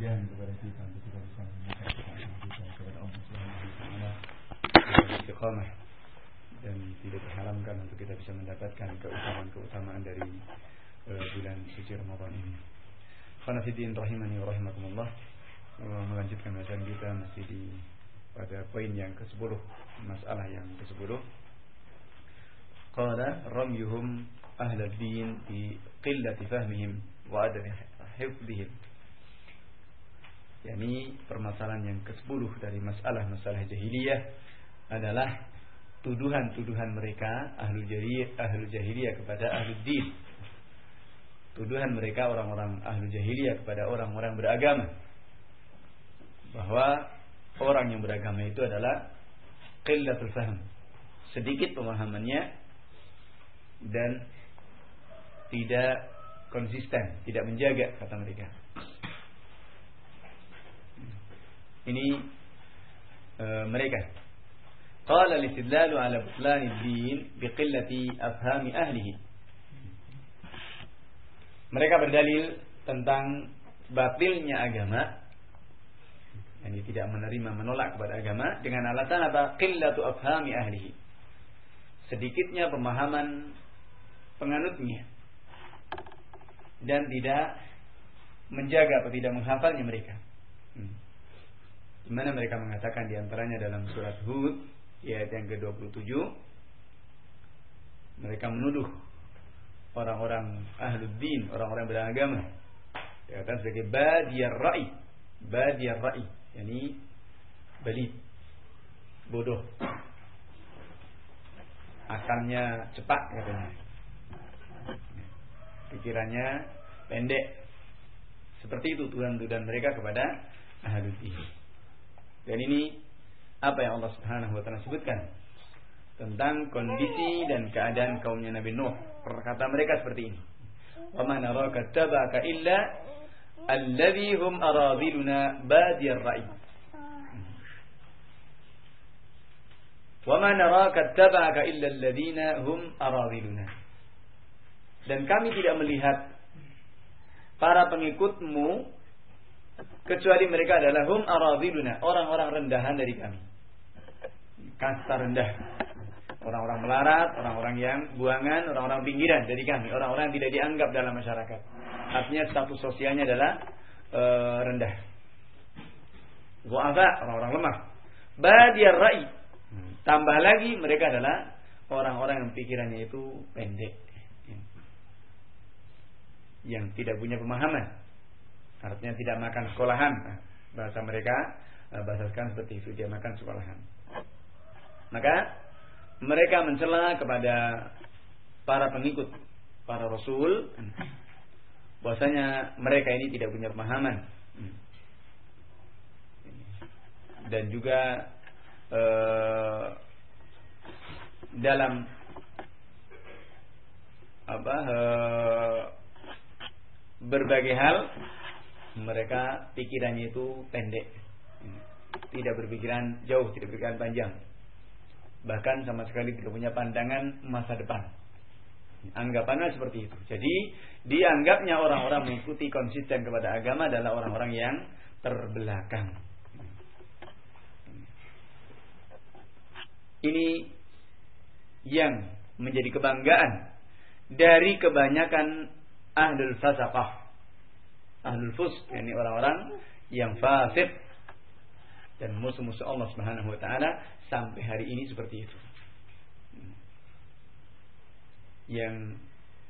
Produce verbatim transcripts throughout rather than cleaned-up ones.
kemudahan kepada kita untuk kita bisa menemukan kita kepada Allah Subhanahu wa taala istiqamah, dan tidak diharamkan untuk kita bisa mendapatkan keutamaan-keutamaan dari uh, bulan suci Ramadan ini. Khana fiddin rahimani wa rahimakumullah. Melanjutkan bacaan kita masih di pada poin yang kesepuluh, masalah yang kesepuluh. Qala ramyuhum ahlad din bi qillati fahmihim wa adami hifdhihim. Yani permasalahan yang kesepuluh dari masalah-masalah jahiliyah adalah tuduhan-tuduhan mereka ahlu jahiliyah, ahlu jahiliyah kepada ahlu din. Tuduhan mereka orang-orang ahlu jahiliyah kepada orang-orang beragama, bahwa orang yang beragama itu adalah qillatul fahm, sedikit pemahamannya dan tidak konsisten, tidak menjaga, kata mereka. Ini e, mereka. Qala listidlalu ala butlani ad-din biqillati afhami ahlihi. Mereka berdalil tentang batilnya agama, yani tidak menerima, menolak kepada agama dengan alasan apa? Qillatu afhami ahlihi, sedikitnya pemahaman penganutnya dan tidak menjaga atau tidak menghafalnya mereka. Hmm. Di mana mereka mengatakan di antaranya dalam surat Hud ayat yang ke dua puluh tujuh, mereka menuduh orang-orang ahlud din, orang-orang beragama, dikatakan sebagai badiyar ra'i, badiyar ra'i, yani balid, bodoh, akalnya cepat katanya, pikirannya pendek. Seperti itu tuduhan-tuduhan mereka kepada ahlud din. Dan ini apa yang Allah Subhanahu wa taala sebutkan tentang kondisi dan keadaan kaumnya Nabi Nuh. Perkata mereka seperti ini. Wa ma naraka tabaka illa alladhi hum aradiluna badiyar ra'i. Wa ma naraka tabaka illa alladhina hum aradiluna. Dan kami tidak melihat para pengikutmu kecuali mereka adalah hum aradiluna, orang-orang rendahan dari kami, kasta rendah, orang-orang melarat, orang-orang yang buangan, orang-orang pinggiran dari kami, orang-orang yang tidak dianggap dalam masyarakat. Artinya status sosialnya adalah e, rendah. Du'afa, orang-orang lemah. Badiyar ra'i, tambah lagi mereka adalah orang-orang yang pikirannya itu pendek, yang tidak punya pemahaman. Artinya tidak makan sekolahan. Bahasa mereka, bahasa sekarang seperti itu, dia makan sekolahan. Maka mereka mencela kepada para pengikut, para rasul, bahwasanya mereka ini tidak punya pemahaman. Dan juga eh, dalam apa eh, berbagai hal mereka pikirannya itu pendek, tidak berpikiran jauh, tidak berpikiran panjang, bahkan sama sekali tidak punya pandangan masa depan. Anggapannya seperti itu. Jadi dianggapnya orang-orang mengikuti konsisten kepada agama adalah orang-orang yang terbelakang. Ini yang menjadi kebanggaan dari kebanyakan ahlul fasaqah, ahlul fusq, yakni orang-orang yang fasik dan musuh-musuh Allah Subhanahu wa taala sampai hari ini seperti itu. Yang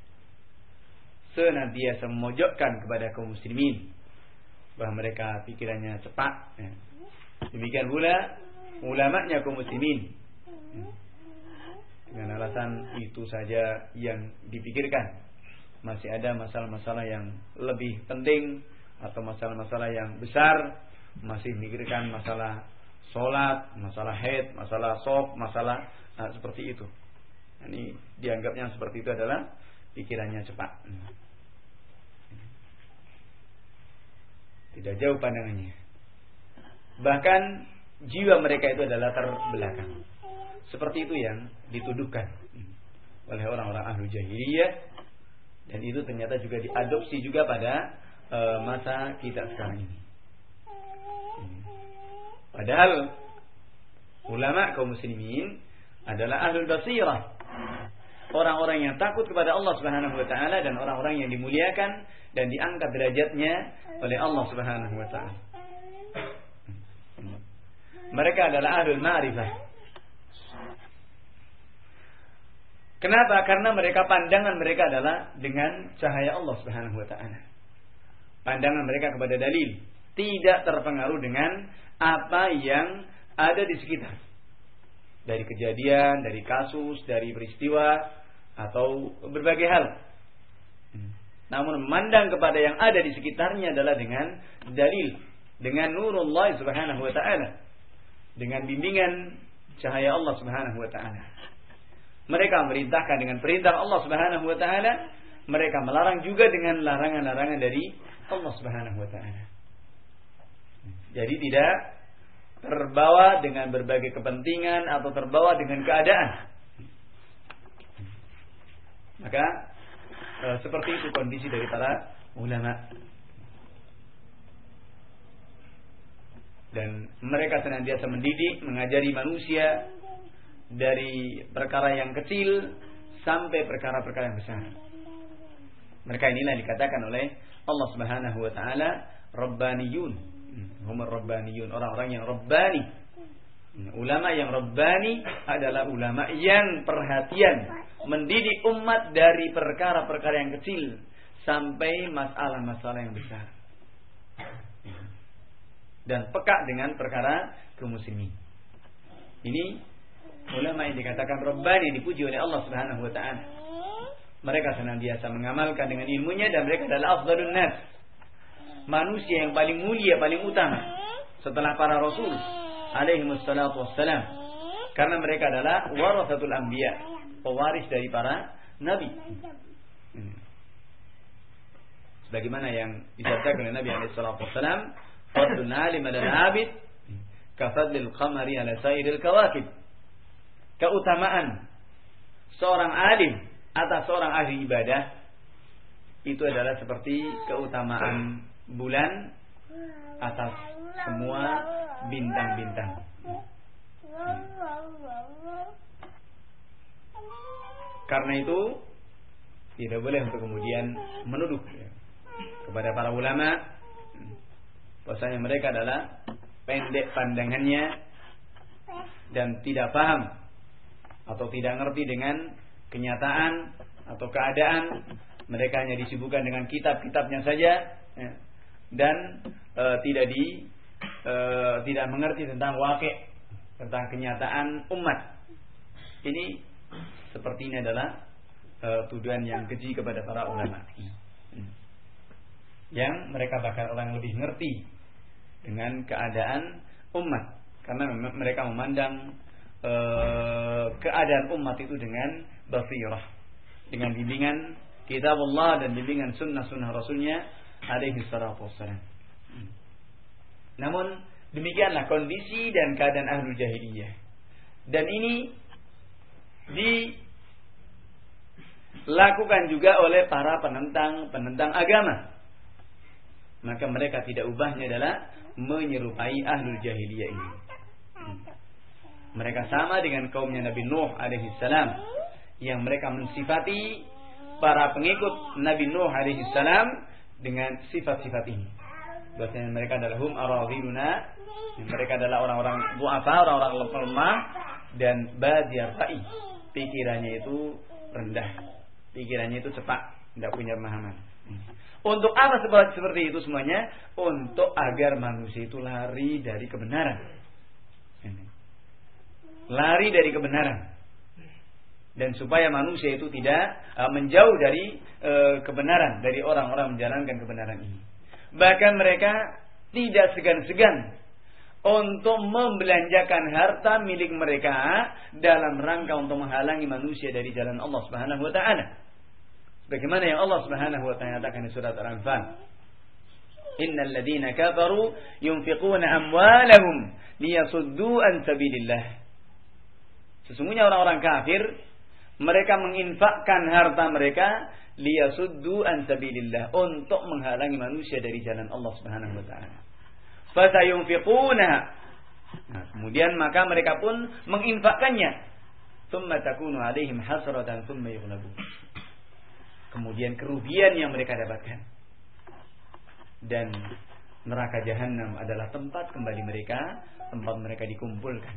senantiasa memojokkan kepada kaum muslimin bahwa mereka pikirannya cepat. Demikian pula ulamanya kaum muslimin, dengan alasan itu saja yang dipikirkan. Masih ada masalah-masalah yang lebih penting atau masalah-masalah yang besar, masih memikirkan masalah sholat, masalah haid, masalah shock, masalah nah, seperti itu. Ini dianggapnya seperti itu adalah pikirannya cepat, tidak jauh pandangannya. Bahkan jiwa mereka itu adalah terbelakang. Seperti itu yang dituduhkan oleh orang-orang ahlu jahiliyah. Dan itu ternyata juga diadopsi juga pada e, masa kita sekarang ini. Padahal ulama kaum muslimin adalah ahlul basirah, orang-orang yang takut kepada Allah Subhanahu wa taala dan orang-orang yang dimuliakan dan diangkat derajatnya oleh Allah Subhanahu wa taala. Mereka adalah ahlul ma'rifah. Kenapa? Karena mereka pandangan mereka adalah dengan cahaya Allah Subhanahu wa taala. Pandangan mereka kepada dalil tidak terpengaruh dengan apa yang ada di sekitar. Dari kejadian, dari kasus, dari peristiwa atau berbagai hal. Namun memandang kepada yang ada di sekitarnya adalah dengan dalil, dengan nurullah Subhanahu wa taala, dengan bimbingan cahaya Allah Subhanahu wa taala. Mereka merintahkan dengan perintah Allah Subhanahu wa taala, mereka melarang juga dengan larangan-larangan dari Allah Subhanahu wa taala. Jadi tidak terbawa dengan berbagai kepentingan atau terbawa dengan keadaan. Maka e, seperti itu kondisi dari para ulama. Dan mereka senantiasa mendidik, mengajari manusia dari perkara yang kecil sampai perkara-perkara yang besar. Mereka inilah yang dikatakan oleh Allah Subhanahu wa taala rabbaniyun. Humar rabbaniyun, orang-orang yang rabbani. Ulama yang rabbani adalah ulama yang perhatian mendidik umat dari perkara-perkara yang kecil sampai masalah-masalah yang besar. Dan peka dengan perkara kaum muslimin. Ini ulama yang dikatakan rabbani, dipuji oleh Allah Subhanahu wa taala. Mereka senantiasa mengamalkan dengan ilmunya dan mereka adalah afdhalun nas, manusia yang paling mulia, paling utama setelah para rasul alaihi wassalatu wassalam. Karena mereka adalah warasatul anbiya, pewaris dari para nabi. Sebagaimana yang disabdakan oleh Nabi alaihi salatu wassalam, fadlun alim ala al-abid kafadlil qamari ala sairil kawakib. Keutamaan seorang alim atas seorang ahli ibadah itu adalah seperti keutamaan bulan atas semua bintang-bintang. Karena itu tidak boleh untuk kemudian menuduh kepada para ulama bahwasanya mereka adalah pendek pandangannya dan tidak paham atau tidak ngerti dengan kenyataan atau keadaan. Mereka hanya disibukkan dengan kitab-kitabnya saja, ya, dan e, tidak di e, tidak mengerti tentang waqi', tentang kenyataan umat. Ini sepertinya adalah e, tuduhan yang keji kepada para ulama. Yang mereka bakal orang lebih ngerti dengan keadaan umat, karena mereka memandang e, keadaan umat itu dengan basirah, dengan bimbingan kitab Allah dan bimbingan sunnah-sunnah Rasulnya alaihi salatu wassalam. Namun demikianlah kondisi dan keadaan ahlul jahiliyah. Dan ini dilakukan juga oleh para penentang-penentang agama. Maka mereka tidak ubahnya adalah menyerupai ahlul jahiliyah ini. Mereka sama dengan kaumnya Nabi Nuh alaihi salam, yang mereka mensifati para pengikut Nabi Nuh alaihi salam dengan sifat-sifat ini. Bahwasanya mereka adalah hum aradhiluna, mereka adalah orang-orang du'afa, orang-orang lemah dan badiyar ra'i. Pikirannya itu rendah, pikirannya itu cepat, tidak punya pemahaman. Untuk apa sebab seperti itu semuanya? Untuk agar manusia itu lari dari kebenaran. Lari dari kebenaran. Dan supaya manusia itu tidak uh, menjauh dari uh, kebenaran, dari orang-orang menjalankan kebenaran ini. Bahkan mereka tidak segan-segan untuk membelanjakan harta milik mereka dalam rangka untuk menghalangi manusia dari jalan Allah Subhanahu wa taala. Bagaimana yang Allah Subhanahu wa taala katakan di surat Al-Anfal, innal ladzina kafaru yunfiquna amwalahum liyasuddu an sabilillah. Sesungguhnya orang-orang kafir mereka menginfakkan harta mereka liyasuddu an sabilillah, untuk menghalangi manusia dari jalan Allah Subhanahu wa taala. Fasayunfiquna, Nah, kemudian maka mereka pun menginfakkannya. Tsumma takunu 'alaihim hasratan tsumma yughlabun. Kemudian kerugian yang mereka dapatkan. Dan neraka jahanam adalah tempat kembali mereka, tempat mereka dikumpulkan.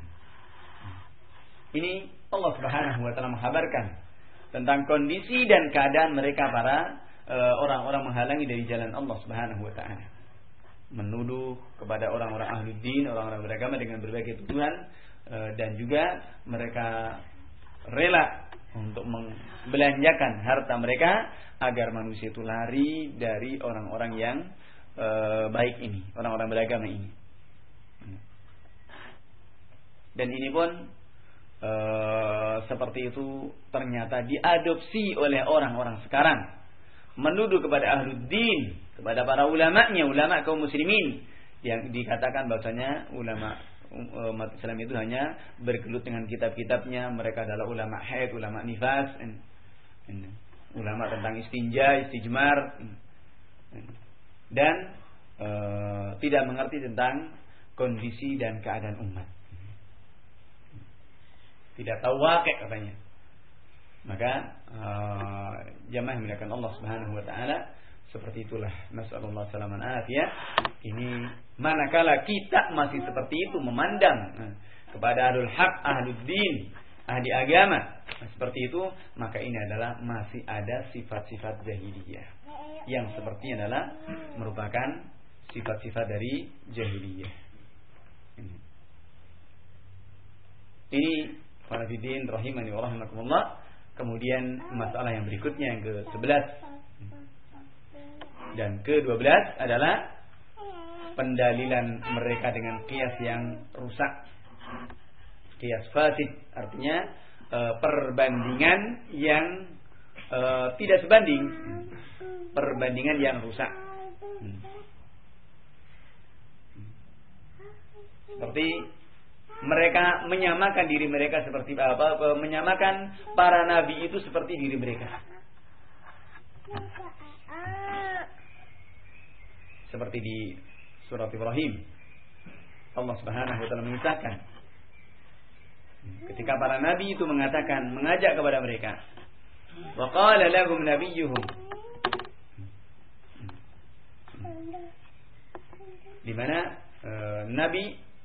Ini Allah Subhanahu wa taala menghabarkan tentang kondisi dan keadaan mereka para e, orang-orang menghalangi dari jalan Allah Subhanahu wa taala. Menuduh kepada orang-orang ahli din, orang-orang beragama dengan berbagai tuduhan e, dan juga mereka rela untuk membelanjakan harta mereka agar manusia itu lari dari orang-orang yang e, baik ini, orang-orang beragama ini. Dan ini pun e, seperti itu ternyata diadopsi oleh orang-orang sekarang, menuduh kepada ahli din, kepada para ulamanya, ulama kaum muslimin yang dikatakan bahwasanya ulama umat Islam itu hanya bergelut dengan kitab-kitabnya, mereka adalah ulama haid, ulama nifas, and, and, ulama tentang istinja, istijmar, dan e, tidak mengerti tentang kondisi dan keadaan umat, tidak tahu wakil katanya. Maka e, jamaah yang dimuliakan Allah Subhanahu wa taala, seperti itulah nasallallahu salaman afiyah. Ini manakala kita masih seperti itu memandang nah, kepada ahlul haq, ahlul din, ahli agama, nah, seperti itu, maka ini adalah masih ada sifat-sifat jahiliyah yang sepertinya adalah merupakan sifat-sifat dari jahiliyah. Ini, ini para fiddin rahimani wa rahimakumullah. Kemudian masalah yang berikutnya yang ke sebelas dan ke dua belas adalah pendalilan mereka dengan qiyas yang rusak, qiyas fasid, artinya e, perbandingan yang e, tidak sebanding, perbandingan yang rusak. Seperti mereka menyamakan diri mereka seperti apa? Menyamakan para nabi itu seperti diri mereka. Seperti di surat Ibrahim, Allah Subhanahu wa taala mengisahkan ketika para nabi itu mengatakan, mengajak kepada mereka, wa qala lahum nabiyyuhum, di mana e, nabi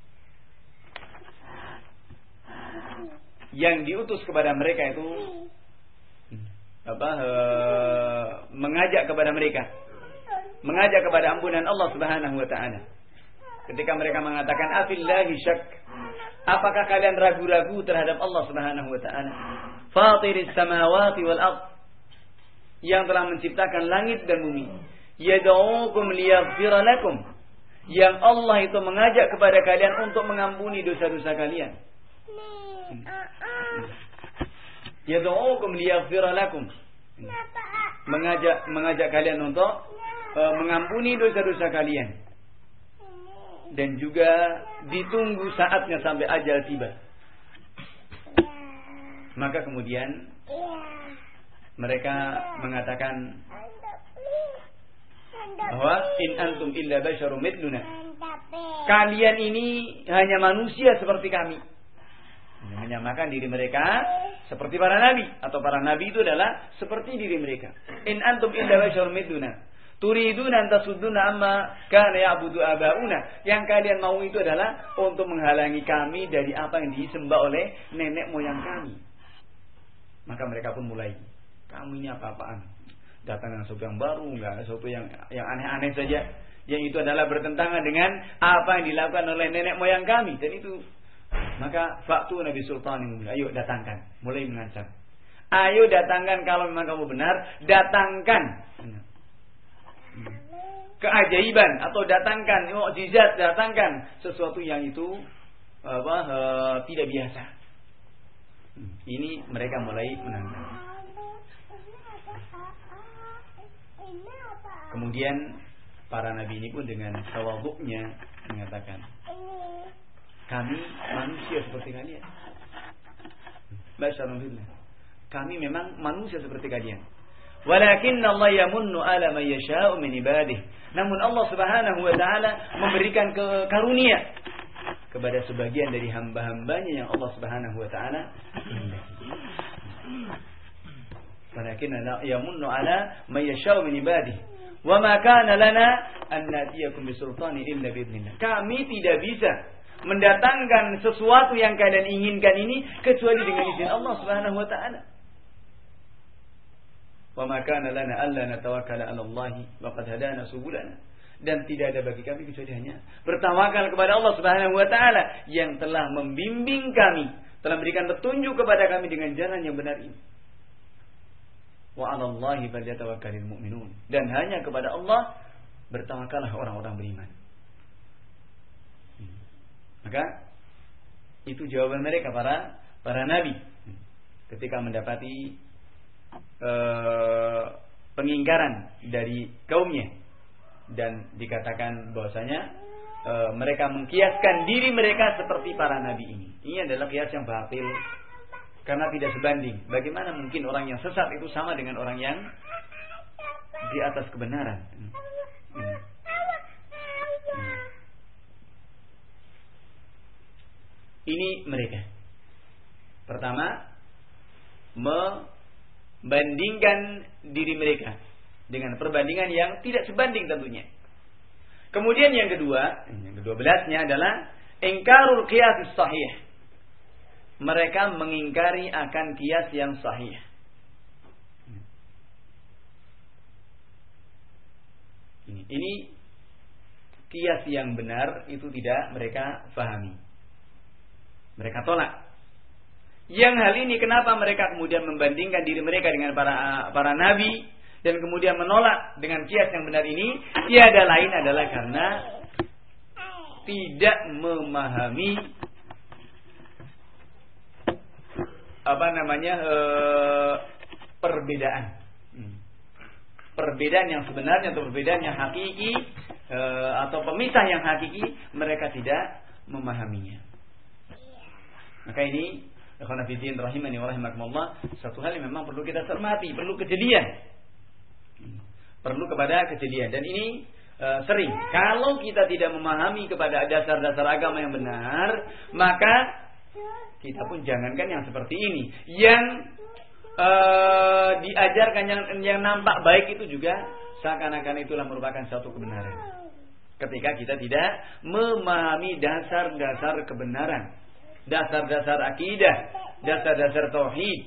yang diutus kepada mereka itu apa e, mengajak kepada mereka, mengajak kepada ampunan Allah Subhanahu wa taala. Ketika mereka mengatakan afillahi syak, apakah kalian ragu-ragu terhadap Allah Subhanahu wa taala? Fatiris samawati wal ard, yang telah menciptakan langit dan bumi. Yad'ukum liyaghfira lakum, yang Allah itu mengajak kepada kalian untuk mengampuni dosa-dosa kalian. Yad'ukum liyaghfira lakum, mengajak mengajak kalian untuk mengampuni dosa-dosa kalian, dan juga ditunggu saatnya sampai ajal tiba. Maka kemudian mereka mengatakan bahwa in antum illa basyarum mithluna, kalian ini hanya manusia seperti kami. Menyamakan diri mereka seperti para nabi, atau para nabi itu adalah seperti diri mereka. In antum illa basyarum mithluna turiduna an tasudduna amma kana ya'budu abauna, yang kalian mau itu adalah untuk menghalangi kami dari apa yang disembah oleh nenek moyang kami. Maka mereka pun mulai, kamu ini apa-apaan, datang dengan sesuatu yang baru, enggak sesuatu yang yang aneh-aneh saja, yang itu adalah bertentangan dengan apa yang dilakukan oleh nenek moyang kami. Dan itu, maka faktu Nabi Sultan, ayo datangkan, mulai mengancam, ayo datangkan, kalau memang kamu benar, datangkan keajaiban, atau datangkan mukjizat, datangkan sesuatu yang itu apa e, tidak biasa. Ini mereka mulai menantang. Kemudian para nabi ini pun dengan tawadhu'nya mengatakan, kami manusia seperti kalian. Basyarun billah, kami memang manusia seperti kalian. Walakin Allah yamunnu ala man yasha'u min ibadihi. Namun Allah Subhanahu wa taala memberikan ke karunia kepada sebagian dari hamba-hambanya yang Allah Subhanahu wa taala kehendaki. Walakin yamunnu ala may yasha'u min ibadihi wa ma kana lana an natiyakum bisultanin illa biidznillah. Kami tidak bisa mendatangkan sesuatu yang kalian inginkan ini kecuali dengan izin Allah Subhanahu wa taala. Wa ma kana lana alla natawakkala 'ala Allah wa qad hadana subulana. Dan tidak ada bagi kami kecuali hanya bertawakal kepada Allah Subhanahu wa taala yang telah membimbing kami, telah memberikan petunjuk kepada kami dengan jalan yang benar ini. Wa 'ala Allahi falyatawakkalul mu'minun. Dan hanya kepada Allah bertawakallah orang-orang beriman. Maka itu jawaban mereka para para nabi ketika mendapati uh, pengingkaran dari kaumnya, dan dikatakan bahwasanya uh, mereka mengkiaskan diri mereka seperti para nabi ini. Ini adalah kias yang batil karena tidak sebanding. Bagaimana mungkin orang yang sesat itu sama dengan orang yang di atas kebenaran? Hmm. Hmm. Ini mereka. Pertama, membandingkan diri mereka dengan perbandingan yang tidak sebanding tentunya. Kemudian yang kedua, yang kedua belasnya adalah ingkarul qiyas sahih. Mereka mengingkari akan kias yang sahih. Ini, ini kias yang benar itu tidak mereka fahami. Mereka tolak. Yang hal ini kenapa mereka kemudian membandingkan diri mereka dengan para para nabi dan kemudian menolak dengan kias yang benar ini? Tiada lain adalah karena tidak memahami apa namanya e, perbedaan. Perbedaan yang sebenarnya atau perbedaan yang hakiki e, atau pemisah yang hakiki, mereka tidak memahaminya. Maka ini, ikhwan fillah rahimani wa rahimakumullah, satu hal yang memang perlu kita cermati, perlu kejelian. Perlu kepada kejelian. Dan ini e, sering kalau kita tidak memahami kepada dasar-dasar agama yang benar, maka kita pun jangankan yang seperti ini, yang e, diajarkan yang yang nampak baik itu juga seakan-akan itulah merupakan satu kebenaran. Ketika kita tidak memahami dasar-dasar kebenaran, dasar-dasar akidah, dasar-dasar tauhid,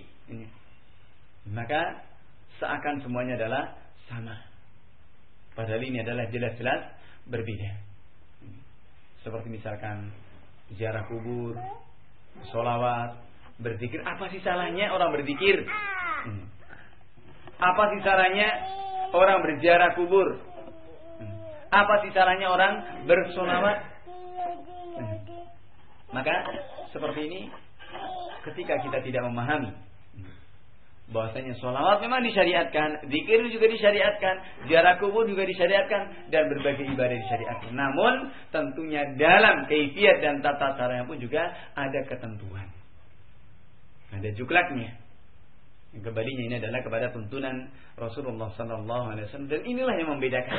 maka seakan semuanya adalah sama. Padahal ini adalah jelas-jelas berbeda. Seperti misalkan ziarah kubur, sholawat, berzikir. Apa sih salahnya orang berzikir? Apa sih salahnya orang berziarah kubur? Apa sih salahnya orang bersholawat? Maka seperti ini, ketika kita tidak memahami bahwasanya sholawat memang disyariatkan, zikir juga disyariatkan, ziarah kubur juga disyariatkan, dan berbagai ibadah disyariatkan. Namun tentunya dalam kaifiat dan tata caranya pun juga ada ketentuan, ada juklaknya. Yang kembalinya ini adalah kepada tuntunan Rasulullah Sallallahu Alaihi Wasallam, dan inilah yang membedakan.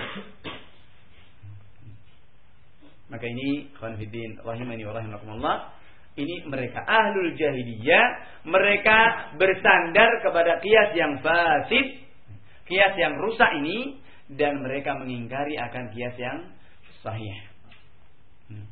Maka ini, khwan fiddin rahimani wa rahimakumullah, ini mereka ahlul jahiliyah, mereka bersandar kepada kias yang fasid, kias yang rusak ini, dan mereka mengingkari akan kias yang sahih. Hmm.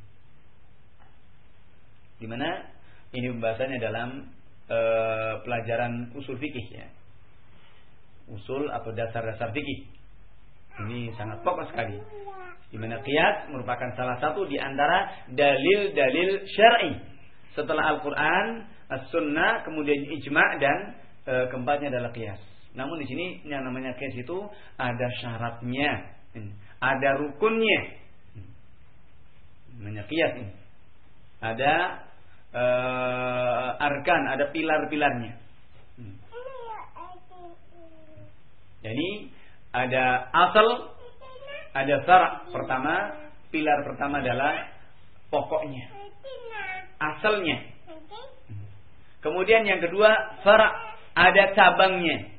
Di mana ini pembahasannya dalam e, pelajaran usul fikih, ya. Usul atau dasar-dasar fikih. Ini sangat pokok sekali. Di mana qiyas merupakan salah satu di antara dalil-dalil syar'i. Setelah Al-Quran, As-Sunnah, kemudian Ijma' dan e, keempatnya adalah qiyas. Namun di sini yang namanya qiyas itu ada syaratnya, ada rukunnya. Namanya qiyas ini. Ada e, arkan, ada pilar-pilarnya. Jadi ada asal, ada far'. Pertama, pilar pertama adalah pokoknya, asalnya. Kemudian yang kedua, far', ada cabangnya.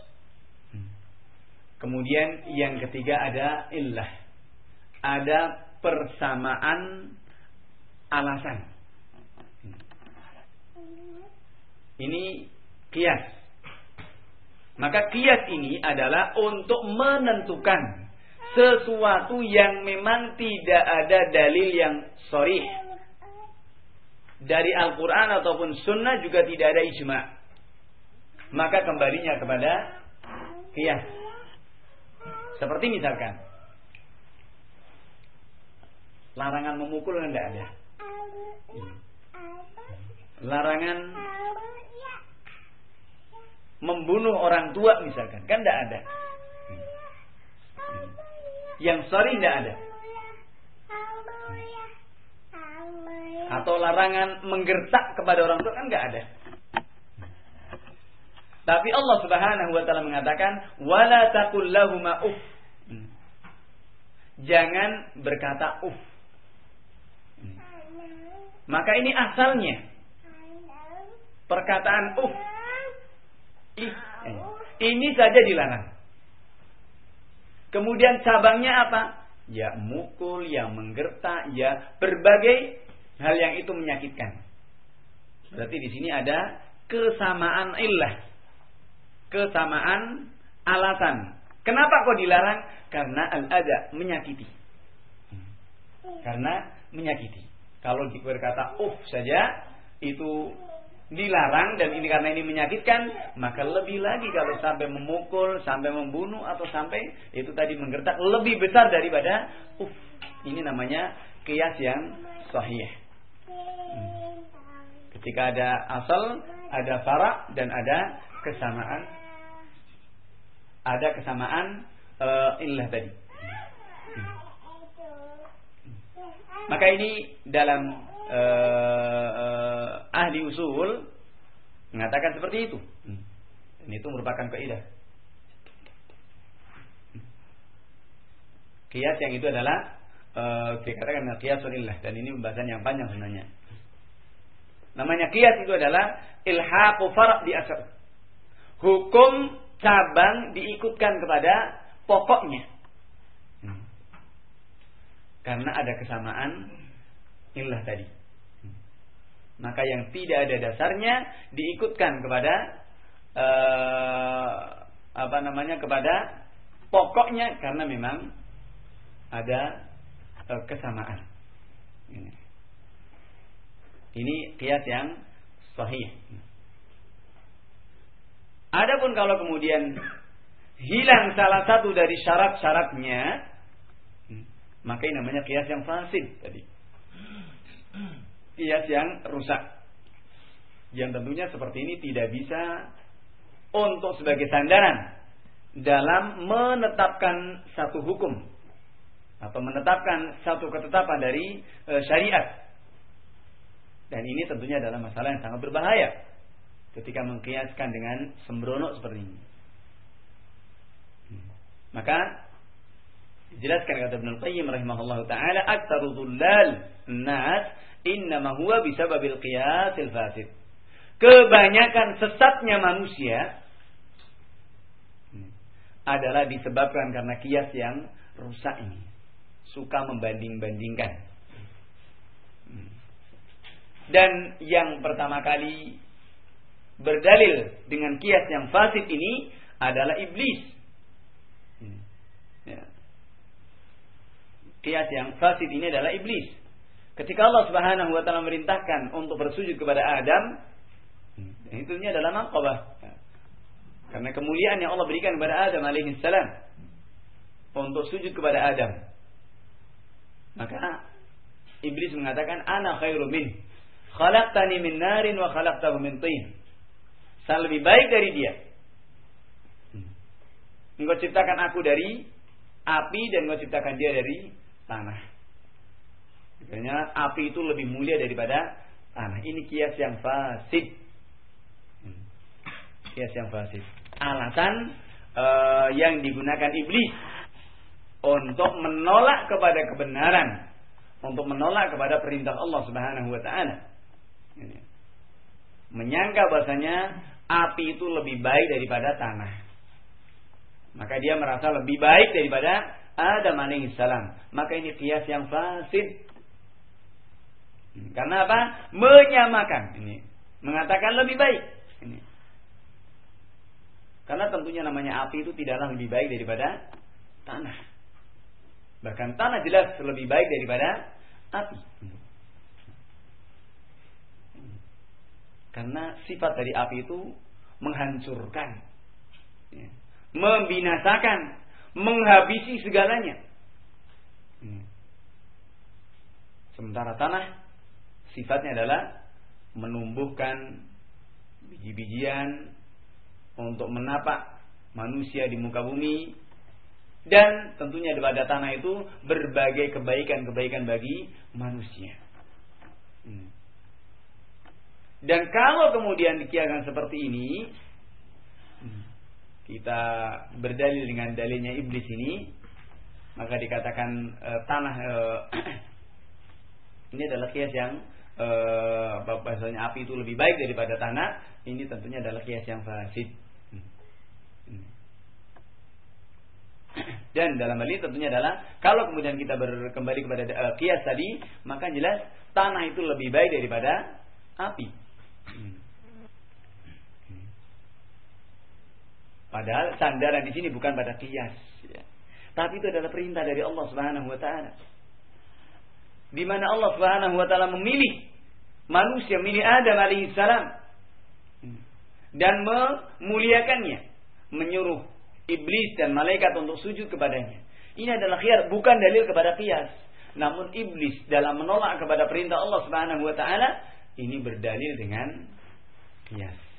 Kemudian yang ketiga ada illah, ada persamaan alasan. Ini qiyas. Maka qiyas ini adalah untuk menentukan sesuatu yang memang tidak ada dalil yang sharih dari Al-Quran ataupun Sunnah, juga tidak ada ijma'. Maka kembalinya kepada qiyas. Seperti misalkan larangan memukul kan tidak ada. Larangan membunuh orang tua misalkan kan tidak ada. Yang sharih tidak ada. Atau larangan menggertak kepada orang tua kan tidak ada. Tapi Allah Subhanahu wa taala mengatakan wala taqul lahuma uff. Jangan berkata uff. Maka ini asalnya perkataan uff ini saja dilarang. Kemudian cabangnya apa? Ya mukul, ya menggertak, ya berbagai hal yang itu menyakitkan. Berarti di sini ada kesamaan illah, kesamaan alasan. Kenapa kok dilarang? Karena al-adha, menyakiti. Karena menyakiti. Kalau berkata uff saja itu dilarang, dan ini karena ini menyakitkan, maka lebih lagi kalau sampai memukul, sampai membunuh, atau sampai itu tadi menggertak, lebih besar daripada uff. Ini namanya qiyas yang sahih. Hmm. Ketika ada asal, ada fara', dan ada kesamaan, ada kesamaan uh, illah tadi. Hmm. Maka ini dalam uh, uh, ahli usul mengatakan seperti itu. Hmm. Dan itu merupakan kaidah. Qiyas yang itu adalah uh, dikatakan qiyasul illah, dan ini pembahasan yang panjang sebenarnya. Namanya qiyas itu adalah ilhaqu far' di asal. Hukum cabang diikutkan kepada pokoknya. Hmm. Karena ada kesamaan illah tadi. Hmm. Maka yang tidak ada dasarnya diikutkan kepada uh, apa namanya kepada pokoknya, karena memang ada uh, kesamaan. Ini. Ini qiyas yang sahih. Adapun kalau kemudian hilang salah satu dari syarat-syaratnya, maka ini namanya qiyas yang fasid tadi. Qiyas yang rusak. Yang tentunya seperti ini tidak bisa untuk sebagai sandaran dalam menetapkan satu hukum atau menetapkan satu ketetapan dari e, syariat. Dan ini tentunya adalah masalah yang sangat berbahaya ketika mengkiaskan dengan sembrono seperti ini. Maka dijelaskan kata Ibnu Qayyim rahimahullahu taala, aktsaru dhullal nas innama huwa bisababil qiyasil fasid. Kebanyakan sesatnya manusia adalah disebabkan karena qiyas yang rusak ini. Suka membanding-bandingkan. Dan yang pertama kali berdalil dengan qiyas yang fasid ini adalah iblis. Ya. Qiyas yang fasid ini adalah iblis. Ketika Allah Subhanahu wa taala merintahkan untuk bersujud kepada Adam, itu adalah maqabah. Karena kemuliaan yang Allah berikan kepada Adam alaihi salam untuk sujud kepada Adam. Maka iblis mengatakan, ana khairu min, khalaqtani min narin wa khalaqtahu min tin. Saya lebih baik dari dia. Engkau ciptakan aku dari api dan engkau ciptakan dia dari tanah. Makanya api itu lebih mulia daripada tanah. Ini qiyas yang fasid. Qiyas yang fasid. Alasan uh, yang digunakan iblis untuk menolak kepada kebenaran, untuk menolak kepada perintah Allah Subhanahu wa taala. Menyangka bahasanya api itu lebih baik daripada tanah. Maka dia merasa lebih baik daripada Adam alaihi salam. Maka ini qiyas yang fasid. Karena apa? Menyamakan. Ini mengatakan lebih baik. Ini. Karena tentunya namanya api itu tidaklah lebih baik daripada tanah. Bahkan tanah jelas lebih baik daripada api. Karena sifat dari api itu menghancurkan, membinasakan, menghabisi segalanya. Sementara tanah sifatnya adalah menumbuhkan biji-bijian untuk menapak manusia di muka bumi, dan tentunya pada tanah itu berbagai kebaikan-kebaikan bagi manusia. Dan kalau kemudian dikiaskan seperti ini, kita berdalil dengan dalilnya iblis ini, maka dikatakan e, tanah e, ini adalah kias yang e, bahasanya api itu lebih baik daripada tanah. Ini tentunya adalah kias yang fasid. Dan dalam hal ini tentunya adalah kalau kemudian kita kembali kepada e, kias tadi, maka jelas tanah itu lebih baik daripada api. Padahal sandaran di sini bukan pada qiyas, ya. Tapi itu adalah perintah dari Allah Subhanahu wa taala. Di mana Allah Subhanahu wa taala memilih manusia, memilih Adam alaihi salam dan memuliakannya, menyuruh iblis dan malaikat untuk sujud kepadanya. Ini adalah khiyar, bukan dalil kepada qiyas. Namun iblis dalam menolak kepada perintah Allah Subhanahu wa taala ini berdalil dengan qiyas.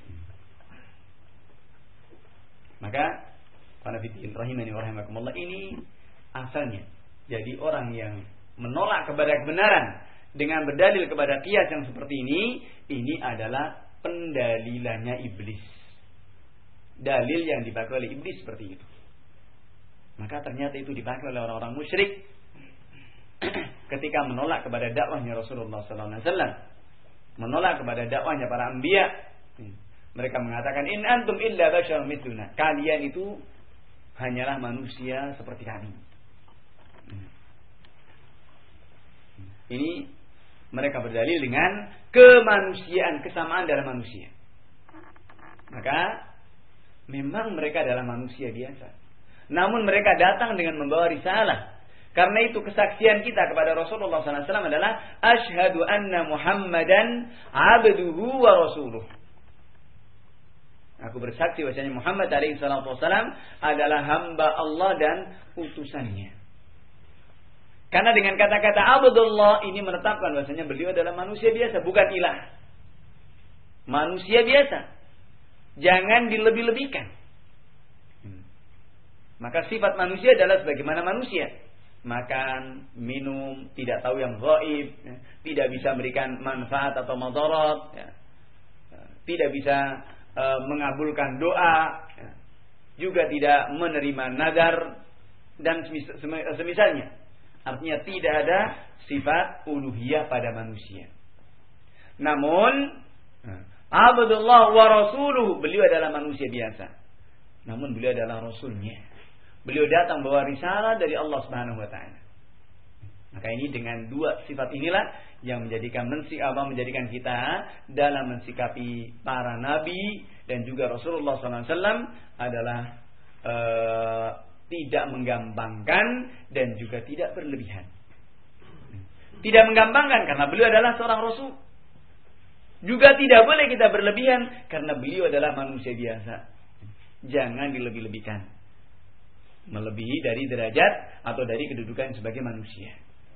Maka para fitin rahimani wa rahimakumullah, ini asalnya jadi orang yang menolak kepada kebenaran dengan berdalil kepada qiyas yang seperti ini, ini adalah pendalilannya iblis. Dalil yang dipakai oleh iblis seperti itu. Maka ternyata itu dipakai oleh orang-orang musyrik ketika menolak kepada dakwahnya Rasulullah sallallahu alaihi wasallam, menolak kepada dakwahnya para anbiya. Mereka mengatakan, in antum illa basyarun mithluna. Kalian itu hanyalah manusia seperti kami. Ini mereka berdalil dengan kemanusiaan, kesamaan dalam manusia. Maka memang mereka adalah manusia biasa. Namun mereka datang dengan membawa risalah. Karena itu kesaksian kita kepada Rasulullah sallallahu alaihi wasallam adalah asyhadu anna Muhammadan abduhu wa rasuluh. Aku bersaksi bahwasanya Muhammad alaihi salatu wasallam adalah hamba Allah dan utusannya. Karena dengan kata-kata Abdullah ini menetapkan bahwasanya beliau adalah manusia biasa, bukan ilah. Manusia biasa. Jangan dilebih-lebihkan. Maka sifat manusia adalah sebagaimana manusia. Makan, minum, tidak tahu yang gaib, tidak bisa memberikan manfaat atau madarat, tidak bisa mengabulkan doa, juga tidak menerima nazar dan semisalnya. Artinya tidak ada sifat uluhiyah pada manusia. Namun Abdullah wa rasuluhu, beliau adalah manusia biasa. Namun beliau adalah rasulnya. Beliau datang bawa risalah dari Allah Subhanahu wa taala. Maka ini dengan dua sifat inilah yang menjadikan mensik apa menjadikan kita dalam mensikapi para nabi dan juga Rasulullah sallallahu alaihi wasallam adalah e, tidak menggampangkan dan juga tidak berlebihan. Tidak menggampangkan karena beliau adalah seorang rasul. Juga tidak boleh kita berlebihan karena beliau adalah manusia biasa. Jangan dilebih-lebihkan. Melebihi dari derajat atau dari kedudukan sebagai manusia.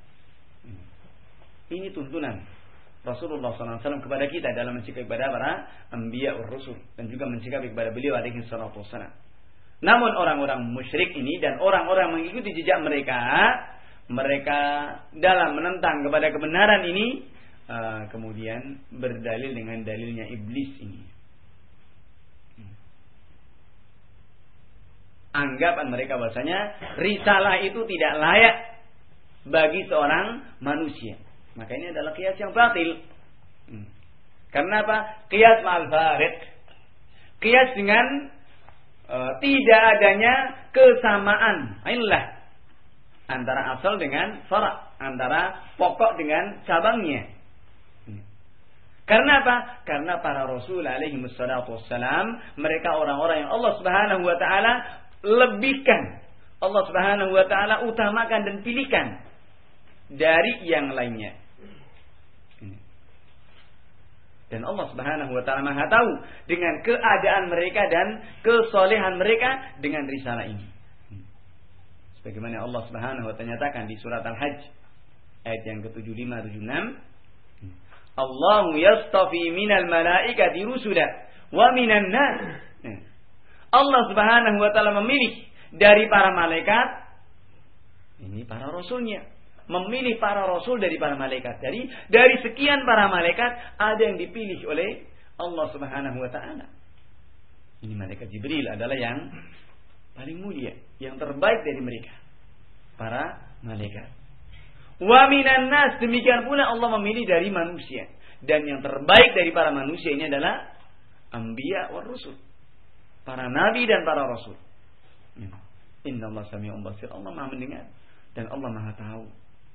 Ini tuntunan Rasulullah sallallahu alaihi wasallam kepada kita dalam mensikapi kepada para anbiya ur rusul dan juga mensikapi kepada beliau alaihi salatu wasallam. Namun orang-orang musyrik ini dan orang-orang mengikuti jejak mereka, mereka dalam menentang kepada kebenaran ini uh, kemudian berdalil dengan dalilnya iblis ini. Anggapan mereka bahwasanya risalah itu tidak layak bagi seorang manusia. Maka ini adalah qiyas yang batil. Hmm. Karena apa? Qiyas ma'al farid. Qiyas dengan uh, tidak adanya kesamaan illah antara asal dengan fara', antara pokok dengan cabangnya. Karena apa? Karena para rasul alaihi wassalatu wassalam, mereka orang-orang yang Allah Subhanahu wa taala lebihkan, Allah Subhanahu wa taala utamakan dan pilihkan dari yang lainnya. Dan Allah Subhanahu wa taala Maha tahu dengan keadaan mereka dan kesolehan mereka dengan risalah ini. Sebagaimana Allah Subhanahu wa taala nyatakan di surat Al-Hajj ayat yang ke tujuh puluh lima tujuh puluh enam, Allahu yastafi minal malaikati rusula wa minan nas. Allah Subhanahu wa taala memilih dari para malaikat, ini para rasulnya, memilih para rasul dari para malaikat. Dari dari sekian para malaikat ada yang dipilih oleh Allah Subhanahu wa taala. Ini malaikat Jibril adalah yang paling mulia, yang terbaik dari mereka, para malaikat. Wa minan nas, demikian pula Allah memilih dari manusia, dan yang terbaik dari para manusia ini adalah anbiya war rusul, para nabi dan para rasul. Innallaha sami'un basir, Allah Maha mendengar dan Allah Maha tahu.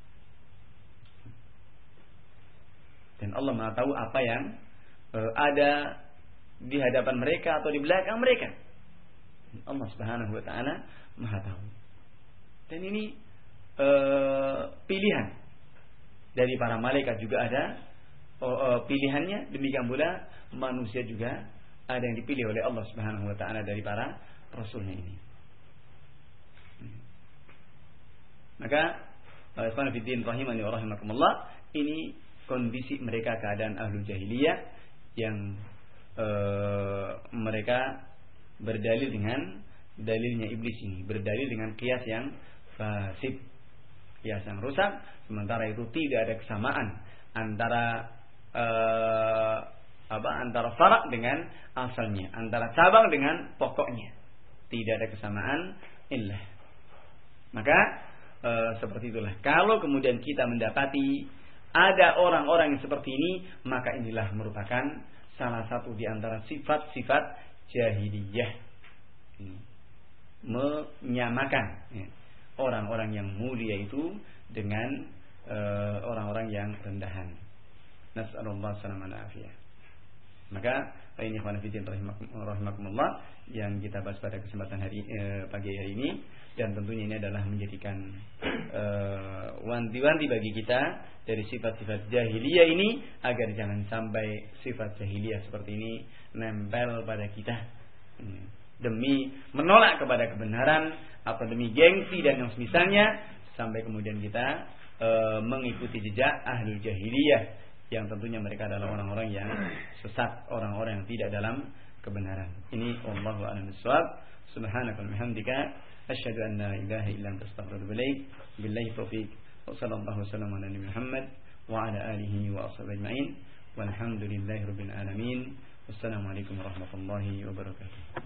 Dan Allah Maha tahu apa yang uh, ada di hadapan mereka atau di belakang mereka. Allah Subhanahu wa taala Maha tahu. Dan ini Uh, pilihan dari para malaikat juga ada uh, uh, pilihannya, demikian pula manusia juga ada yang dipilih oleh Allah Subhanahu wa taala dari para rasulnya ini. Hmm. Maka ikhwan fillah rahimani wa rahimakumullah, ini kondisi mereka, keadaan ahlu jahiliyah yang uh, mereka berdalil dengan dalilnya iblis ini, berdalil dengan qiyas yang fasid, kias yang rusak, sementara itu tidak ada kesamaan antara uh, apa antara farak dengan asalnya, antara cabang dengan pokoknya, tidak ada kesamaan illah. Maka uh, seperti itulah, kalau kemudian kita mendapati ada orang-orang yang seperti ini, maka inilah merupakan salah satu di antara sifat-sifat jahiliyah, menyamakan ya, orang-orang yang mulia itu dengan uh, orang-orang yang rendahan. Nas'alullah salaman afiyah. Maka ini ikhwan fillah rahimakumullah yang kita bahas pada kesempatan hari eh, pagi hari ini, dan tentunya ini adalah menjadikan uh, wanti-wanti bagi kita dari sifat-sifat jahiliyah ini, agar jangan sampai sifat jahiliyah seperti ini nempel pada kita demi menolak kepada kebenaran atau demi gengsi dan yang semisalnya, sampai kemudian kita e, mengikuti jejak ahli jahiliyah yang tentunya mereka adalah orang-orang yang sesat, orang-orang yang tidak dalam kebenaran. Ini wallahu a'lam bishawab. Subhanaka wa bihamdika asyhadu an la ilaha illa anta astaghfiruka wa atubu ilaik. Billahi taufiq. Wa sallallahu wasallam ala nabi Muhammad wa ala alihi wa ashabihi ajma'in. Walhamdulillahirabbil alamin. Wassalamualaikum warahmatullahi wabarakatuh.